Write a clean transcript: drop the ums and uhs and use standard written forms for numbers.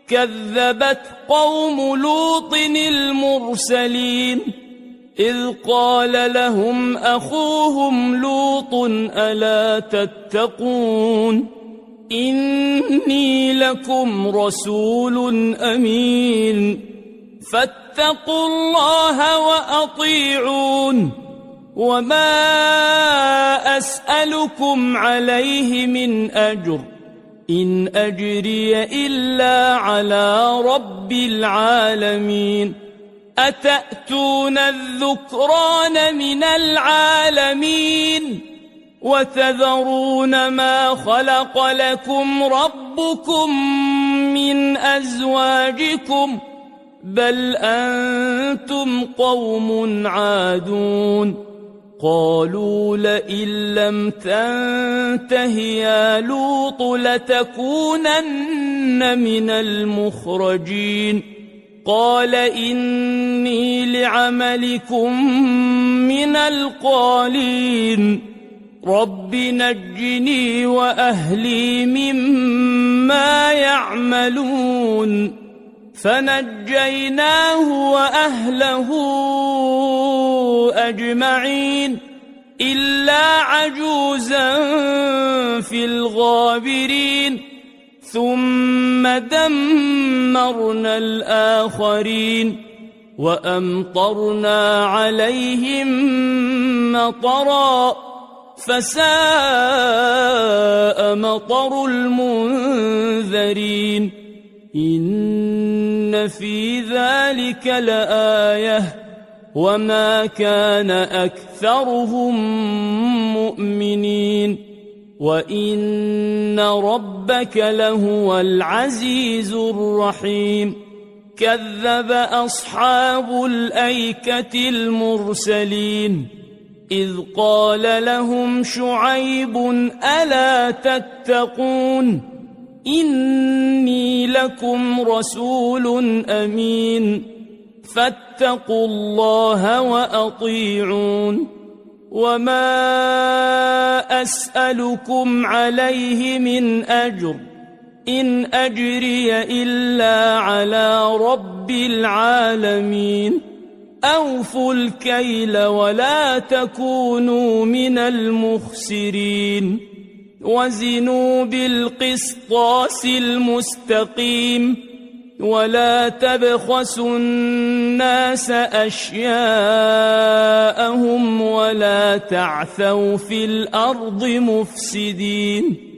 كذبت قوم لوط المرسلين إذ قال لهم أخوهم لوط ألا تتقون إني لكم رسول أمين فاتقوا الله وأطيعون وما أسألكم عليه من أجر إن أجري إلا على رب العالمين أتأتون الذكران من العالمين وتذرون ما خلق لكم ربكم من أزواجكم بل أنتم قوم عادون قالوا لئن لم تنته يا لوط لتكونن من المخرجين قال إني لعملكم من القالين رب نجني وأهلي مما يعملون فنجيناه وأهله أجمعين إلا عجوزا في الغابرين ثم دمرنا الآخرين وأمطرنا عليهم مطرا فساء مطر المنذرين إن في ذلك لآية وما كان أكثرهم مؤمنين وإن ربك لهو العزيز الرحيم كذب أصحاب الأيكة المرسلين إذ قال لهم شعيب ألا تتقون إني لكم رسول أمين فاتقوا الله وأطيعون وما أسألكم عليه من أجر إن أجري إلا على رب العالمين أوفوا الكيل ولا تكونوا من المخسرين وزنوا بالقسطاس المستقيم ولا تبخسوا الناس أشياءهم ولا تعثوا في الأرض مفسدين